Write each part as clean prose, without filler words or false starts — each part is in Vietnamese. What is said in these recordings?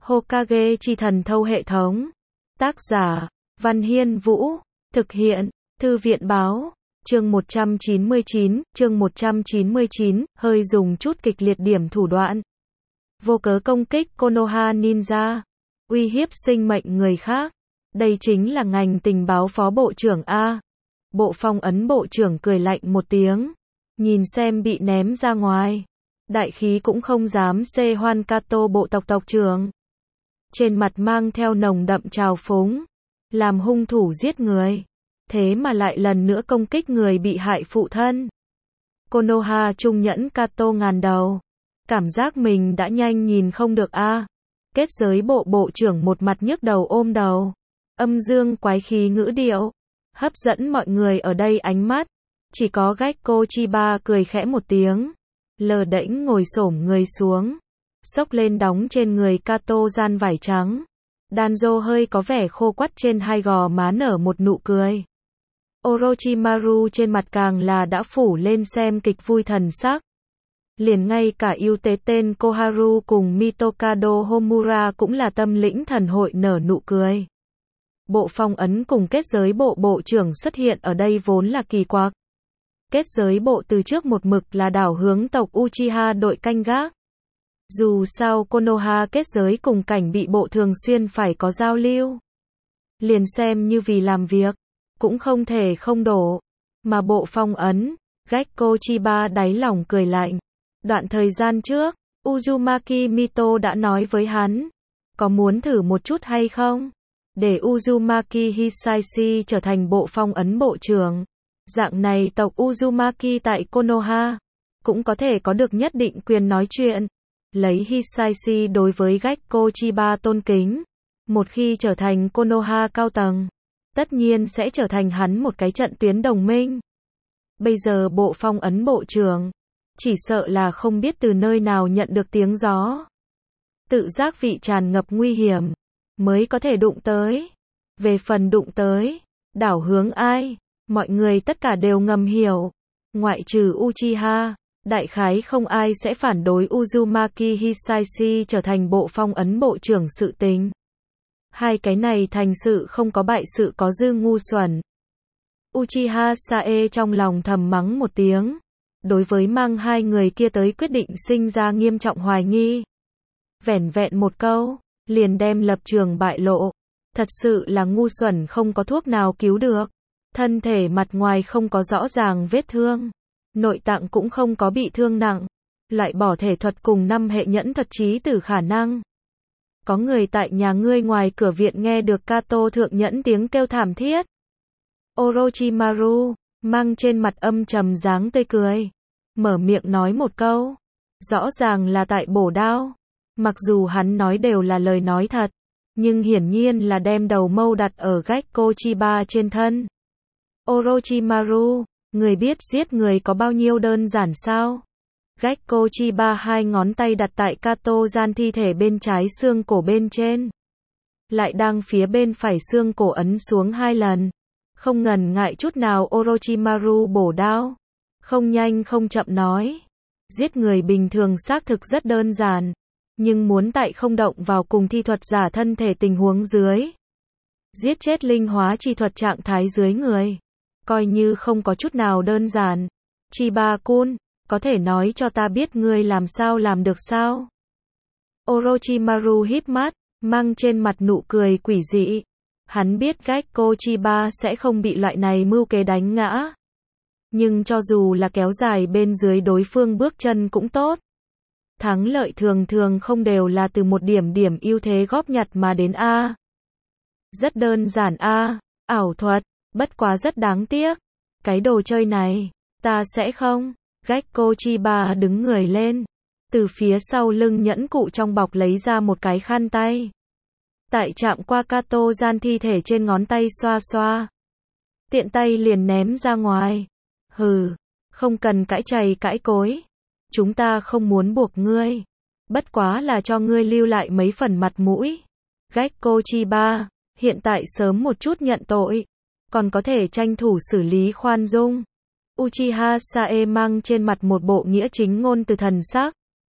Hokage chi thần thâu hệ thống. Tác giả, Văn Hiên Vũ. Thực hiện, Thư viện Báo. Chương 199, hơi dùng chút kịch liệt điểm thủ đoạn. Vô cớ công kích Konoha Ninja. Uy hiếp sinh mệnh người khác. Đây chính là ngành tình báo phó bộ trưởng A. Bộ phong ấn bộ trưởng cười lạnh một tiếng. Nhìn xem bị ném ra ngoài. Đại khí cũng không dám xê hoan Kato bộ tộc trưởng. Trên mặt mang theo nồng đậm trào phúng. Làm hung thủ giết người. Thế mà lại lần nữa công kích người bị hại phụ thân. Konoha trung nhẫn Kato ngàn đầu. Cảm giác mình đã nhanh nhìn không được a. Kết giới bộ bộ trưởng một mặt nhức đầu ôm đầu. Âm dương quái khí ngữ điệu. Hấp dẫn mọi người ở đây ánh mắt. Chỉ có Gekko Chiba cười khẽ một tiếng. Lờ đễnh ngồi xổm người xuống. Xốc lên đóng trên người Kato gian vải trắng. Danzo hơi có vẻ khô quắt trên hai gò má nở một nụ cười. Orochimaru trên mặt càng là đã phủ lên xem kịch vui thần sắc. Liền ngay cả yêu tế tên Koharu cùng Mitokado Homura cũng là tâm lĩnh thần hội nở nụ cười. Bộ phong ấn cùng kết giới bộ bộ trưởng xuất hiện ở đây vốn là kỳ quặc. Kết giới bộ từ trước một mực là đảo hướng tộc Uchiha đội canh gác. Dù sao Konoha kết giới cùng cảnh bị bộ thường xuyên phải có giao lưu. Liền xem như vì làm việc, cũng không thể không đổ. Mà bộ phong ấn, Gekko Chiba đáy lòng cười lạnh. Đoạn thời gian trước, Uzumaki Mito đã nói với hắn, có muốn thử một chút hay không? Để Uzumaki Hisashi trở thành bộ phong ấn bộ trưởng. Dạng này tộc Uzumaki tại Konoha, cũng có thể có được nhất định quyền nói chuyện. Lấy Hisashi đối với Gekko Chiba tôn kính. Một khi trở thành Konoha cao tầng, tất nhiên sẽ trở thành hắn một cái trận tuyến đồng minh. Bây giờ bộ phong ấn bộ trưởng, chỉ sợ là không biết từ nơi nào nhận được tiếng gió. Tự giác vị tràn ngập nguy hiểm, mới có thể đụng tới. Về phần đụng tới, đảo hướng ai, mọi người tất cả đều ngầm hiểu. Ngoại trừ Uchiha, đại khái không ai sẽ phản đối Uzumaki Hisashi trở thành bộ phong ấn bộ trưởng sự tình. Hai cái này thành sự không có bại sự có dư ngu xuẩn. Uchiha Sae trong lòng thầm mắng một tiếng. Đối với mang hai người kia tới quyết định sinh ra nghiêm trọng hoài nghi. Vẻn vẹn một câu, liền đem lập trường bại lộ. Thật sự là ngu xuẩn không có thuốc nào cứu được. Thân thể mặt ngoài không có rõ ràng vết thương. Nội tạng cũng không có bị thương nặng. Loại bỏ thể thuật cùng 5 hệ nhẫn thuật trí tử khả năng. Có người tại nhà ngươi ngoài cửa viện nghe được Kato thượng nhẫn tiếng kêu thảm thiết. Orochimaru, mang trên mặt âm trầm dáng tươi cười. Mở miệng nói một câu. Rõ ràng là tại bổ đao. Mặc dù hắn nói đều là lời nói thật. Nhưng hiển nhiên là đem đầu mâu đặt ở Gekko Chiba trên thân. Orochimaru, người biết giết người có bao nhiêu đơn giản sao? Gekko Chiba hai ngón tay đặt tại Kato gian thi thể bên trái xương cổ bên trên. Lại đang phía bên phải xương cổ ấn xuống 2 lần. Không ngần ngại chút nào Orochimaru bổ đao. Không nhanh không chậm nói. Giết người bình thường xác thực rất đơn giản. Nhưng muốn tại không động vào cùng thi thuật giả thân thể tình huống dưới. Giết chết linh hóa chi thuật trạng thái dưới người. Coi như không có chút nào đơn giản. Chiba-kun, có thể nói cho ta biết ngươi làm sao làm được sao? Orochimaru híp mắt, mang trên mặt nụ cười quỷ dị. Hắn biết Gekko Chiba sẽ không bị loại này mưu kế đánh ngã. Nhưng cho dù là kéo dài bên dưới đối phương bước chân cũng tốt. Thắng lợi thường thường không đều là từ một điểm ưu thế góp nhặt mà đến a. Rất đơn giản a, ảo thuật, bất quá rất đáng tiếc. Cái đồ chơi này, ta sẽ không. Gekko Chiba đứng người lên. Từ phía sau lưng nhẫn cụ trong bọc lấy ra một cái khăn tay. Tại chạm qua Kato gian thi thể trên ngón tay xoa xoa. Tiện tay liền ném ra ngoài. Hừ, không cần cãi chày cãi cối. Chúng ta không muốn buộc ngươi. Bất quá là cho ngươi lưu lại mấy phần mặt mũi. Gekko Chiba, hiện tại sớm một chút nhận tội. Còn có thể tranh thủ xử lý khoan dung. Uchiha Sae mang trên mặt một bộ nghĩa chính ngôn từ thần sắc.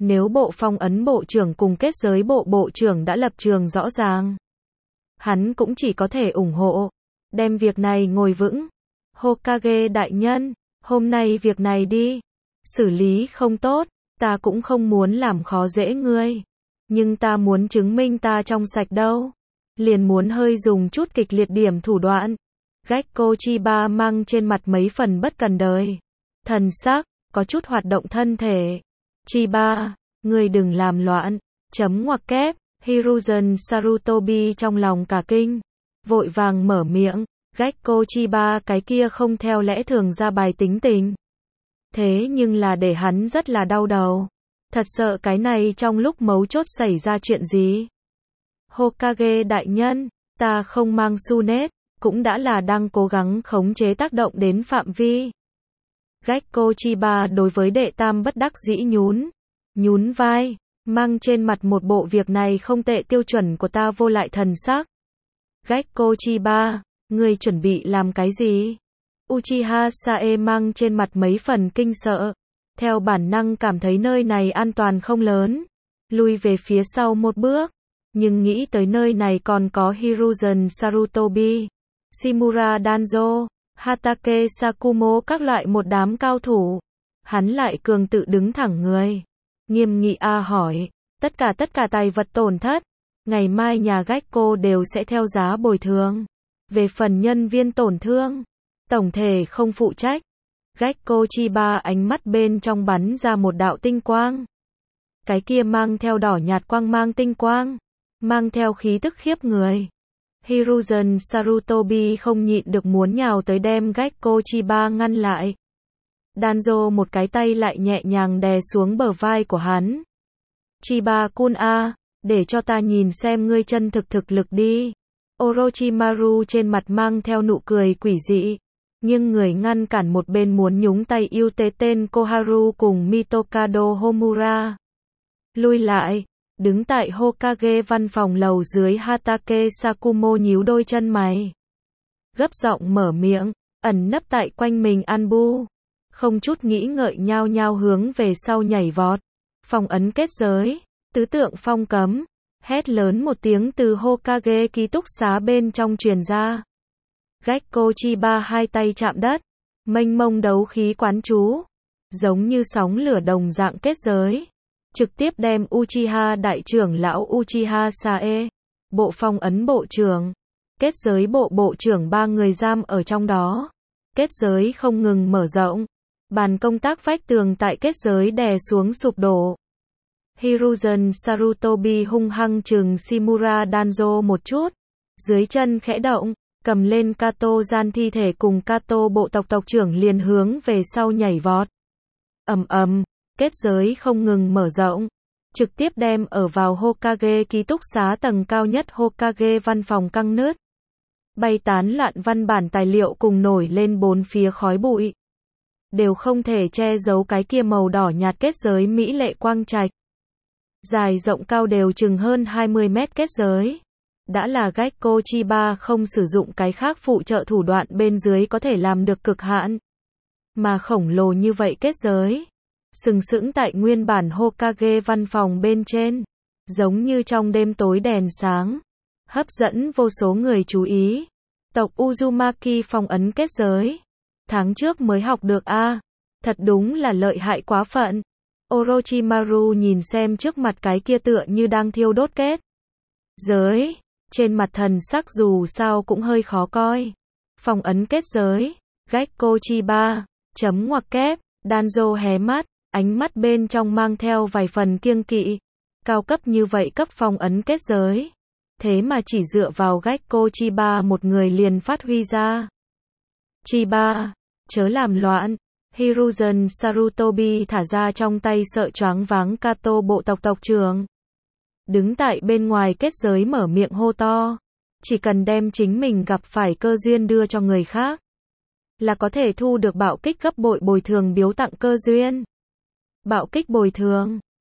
Nếu bộ phong ấn bộ trưởng cùng kết giới bộ bộ trưởng đã lập trường rõ ràng, hắn cũng chỉ có thể ủng hộ, đem việc này ngồi vững. Hokage đại nhân, hôm nay việc này đi, xử lý không tốt, ta cũng không muốn làm khó dễ ngươi, nhưng ta muốn chứng minh ta trong sạch đâu, liền muốn hơi dùng chút kịch liệt điểm thủ đoạn. Gekko Chiba mang trên mặt mấy phần bất cần đời, thần sắc có chút hoạt động thân thể. Chiba, ngươi đừng làm loạn, chấm ngoặc kép. Hiruzen Sarutobi trong lòng cả kinh, vội vàng mở miệng. Gekko Chiba cái kia không theo lẽ thường ra bài tính tình, thế nhưng là để hắn rất là đau đầu, thật sợ cái này trong lúc mấu chốt xảy ra chuyện gì. Hokage đại nhân, ta không mang Tsunade, cũng đã là đang cố gắng khống chế tác động đến phạm vi. Gekko Chiba đối với đệ tam bất đắc dĩ nhún vai, mang trên mặt một bộ việc này không tệ tiêu chuẩn của ta vô lại thần sắc. Gekko Chiba, ngươi chuẩn bị làm cái gì? Uchiha Sae mang trên mặt mấy phần kinh sợ, theo bản năng cảm thấy nơi này an toàn không lớn, lui về phía sau một bước, nhưng nghĩ tới nơi này còn có Hiruzen Sarutobi, Shimura Danzo, Hatake Sakumo các loại một đám cao thủ, hắn lại cường tự đứng thẳng người, nghiêm nghị hỏi, tất cả tài vật tổn thất, ngày mai nhà Gekko đều sẽ theo giá bồi thường. Về phần nhân viên tổn thương, tổng thể không phụ trách. Gekko Chiba ánh mắt bên trong bắn ra một đạo tinh quang. Cái kia mang theo đỏ nhạt quang mang tinh quang, mang theo khí tức khiếp người. Hiruzen Sarutobi không nhịn được muốn nhào tới đem Gekko Chiba ngăn lại. Danzo một cái tay lại nhẹ nhàng đè xuống bờ vai của hắn. Chiba-kun a, để cho ta nhìn xem ngươi chân thực lực đi. Orochimaru trên mặt mang theo nụ cười quỷ dị, nhưng người ngăn cản một bên muốn nhúng tay yêu tế tên Koharu cùng Mitokado Homura. Lui lại, đứng tại Hokage văn phòng lầu dưới Hatake Sakumo nhíu đôi chân mày. Gấp giọng mở miệng, ẩn nấp tại quanh mình Anbu. Không chút nghĩ ngợi nhao nhao hướng về sau nhảy vọt. Phong ấn kết giới, tứ tượng phong cấm. Hét lớn một tiếng từ Hokage ký túc xá bên trong truyền ra. Gekko Chiba hai tay chạm đất, mênh mông đấu khí quán chú, giống như sóng lửa đồng dạng kết giới, trực tiếp đem Uchiha đại trưởng lão Uchiha Sae, bộ phong ấn bộ trưởng, kết giới bộ bộ trưởng ba người giam ở trong đó. Kết giới không ngừng mở rộng, bàn công tác vách tường tại kết giới đè xuống sụp đổ. Hiruzen Sarutobi hung hăng trừng Shimura Danzo một chút, dưới chân khẽ động, cầm lên Kato gian thi thể cùng Kato bộ tộc trưởng liền hướng về sau nhảy vọt. Ầm, kết giới không ngừng mở rộng, trực tiếp đem ở vào Hokage ký túc xá tầng cao nhất Hokage văn phòng căng nứt. Bay tán loạn văn bản tài liệu cùng nổi lên bốn phía khói bụi, đều không thể che giấu cái kia màu đỏ nhạt kết giới mỹ lệ quang trạch. Dài rộng cao đều chừng hơn 20 mét kết giới. Đã là Gekko Chiba không sử dụng cái khác phụ trợ thủ đoạn bên dưới có thể làm được cực hạn. Mà khổng lồ như vậy kết giới, sừng sững tại nguyên bản Hokage văn phòng bên trên, giống như trong đêm tối đèn sáng, hấp dẫn vô số người chú ý. Tộc Uzumaki phong ấn kết giới. Tháng trước mới học được a, thật đúng là lợi hại quá phận. Orochimaru nhìn xem trước mặt cái kia tựa như đang thiêu đốt kết giới, trên mặt thần sắc dù sao cũng hơi khó coi. Phong ấn kết giới, Gekko Chiba, chấm ngoặc kép, Danzo hé mắt, ánh mắt bên trong mang theo vài phần kiêng kỵ. Cao cấp như vậy cấp phong ấn kết giới, thế mà chỉ dựa vào Gekko Chiba một người liền phát huy ra. Chiba, chớ làm loạn. Hiruzen Sarutobi thả ra trong tay sợ choáng váng Kato bộ tộc trưởng. Đứng tại bên ngoài kết giới mở miệng hô to. Chỉ cần đem chính mình gặp phải cơ duyên đưa cho người khác, là có thể thu được bạo kích gấp bội bồi thường biếu tặng cơ duyên. Bạo kích bồi thường.